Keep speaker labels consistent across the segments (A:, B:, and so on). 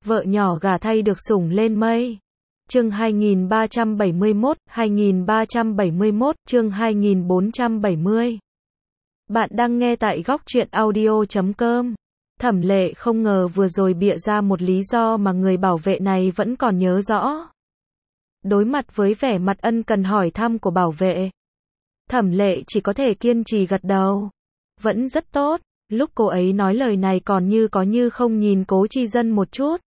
A: vợ nhỏ gả thay được sủng lên mây. Chương 2371, chương 2470. Bạn đang nghe tại góc truyện audio.com. Thẩm Lệ không ngờ vừa rồi bịa ra một lý do mà người bảo vệ này vẫn còn nhớ rõ. Đối mặt với vẻ mặt ân cần hỏi thăm của bảo vệ, Thẩm Lệ chỉ có thể kiên trì gật đầu. Vẫn rất tốt. Lúc cô ấy nói lời này còn như có như không nhìn Cố Chi Dân một chút.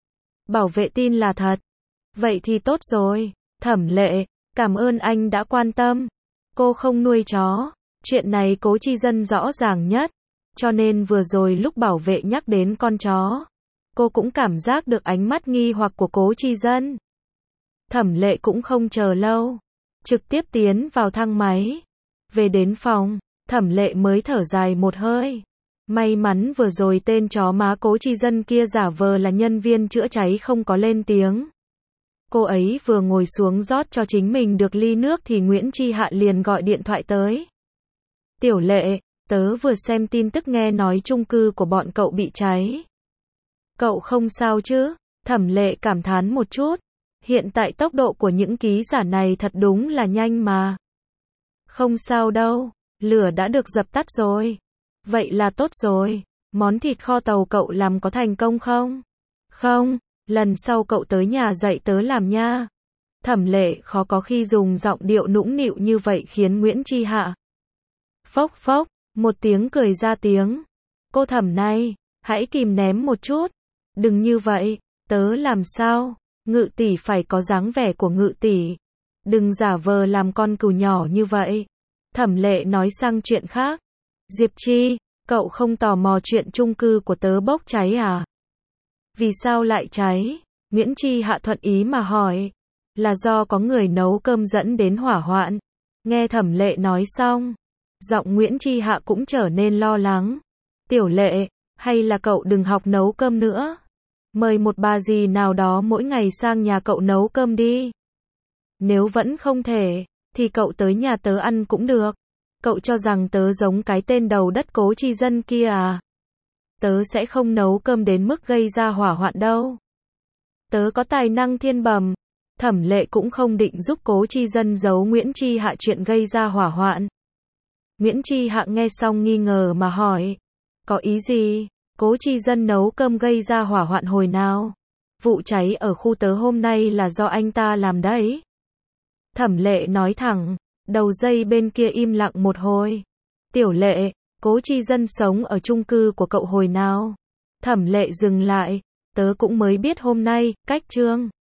A: Bảo vệ tin là thật. Vậy thì tốt rồi. Thẩm Lệ, cảm ơn anh đã quan tâm. Cô không nuôi chó. Chuyện này Cố Chi Dân rõ ràng nhất. Cho nên vừa rồi lúc bảo vệ nhắc đến con chó, cô cũng cảm giác được ánh mắt nghi hoặc của Cố Chi Dân. Thẩm Lệ cũng không chờ lâu, trực tiếp tiến vào thang máy. Về đến phòng, Thẩm Lệ mới thở dài một hơi. May mắn vừa rồi tên chó má Cố Chi Dân kia giả vờ là nhân viên chữa cháy không có lên tiếng. Cô ấy vừa ngồi xuống rót cho chính mình được ly nước thì Nguyễn Chi Hạ liền gọi điện thoại tới. Tiểu Lệ, tớ vừa xem tin tức nghe nói chung cư của bọn cậu bị cháy. Cậu không sao chứ? Thẩm Lệ cảm thán một chút. Hiện tại tốc độ của những ký giả này thật đúng là nhanh mà. Không sao đâu, lửa đã được dập tắt rồi. Vậy là tốt rồi. Món thịt kho tàu cậu làm có thành công không? Không, lần sau cậu tới nhà dạy tớ làm nha. Thẩm Lệ khó có khi dùng giọng điệu nũng nịu như vậy khiến Nguyễn Chi Hạ phốc phốc một tiếng cười ra tiếng. Cô Thẩm này, hãy kìm ném một chút. Đừng như vậy, tớ làm sao? Ngự tỷ phải có dáng vẻ của ngự tỷ. Đừng giả vờ làm con cừu nhỏ như vậy. Thẩm Lệ nói sang chuyện khác. Diệp Chi, cậu không tò mò chuyện chung cư của tớ bốc cháy à? Vì sao lại cháy? Nguyễn Chi Hạ thuận ý mà hỏi. Là do có người nấu cơm dẫn đến hỏa hoạn. Nghe Thẩm Lệ nói xong, giọng Nguyễn Chi Hạ cũng trở nên lo lắng. Tiểu Lệ, hay là cậu đừng học nấu cơm nữa. Mời một bà dì nào đó mỗi ngày sang nhà cậu nấu cơm đi. Nếu vẫn không thể, thì cậu tới nhà tớ ăn cũng được. Cậu cho rằng tớ giống cái tên đầu đất Cố Chi Dân kia à? Tớ sẽ không nấu cơm đến mức gây ra hỏa hoạn đâu. Tớ có tài năng thiên bẩm. Thẩm Lệ cũng không định giúp Cố Chi Dân giấu Nguyễn Chi Hạ chuyện gây ra hỏa hoạn. Nguyễn Chi Hạ nghe xong nghi ngờ mà hỏi. Có ý gì? Cố Chi Dân nấu cơm gây ra hỏa hoạn hồi nào? Vụ cháy ở khu tớ hôm nay là do anh ta làm đấy. Thẩm Lệ nói thẳng. Đầu dây bên kia im lặng một hồi. Tiểu Lệ, Cố Chi Dân sống ở chung cư của cậu hồi nào? Thẩm Lệ dừng lại. Tớ cũng mới biết hôm nay, cách chương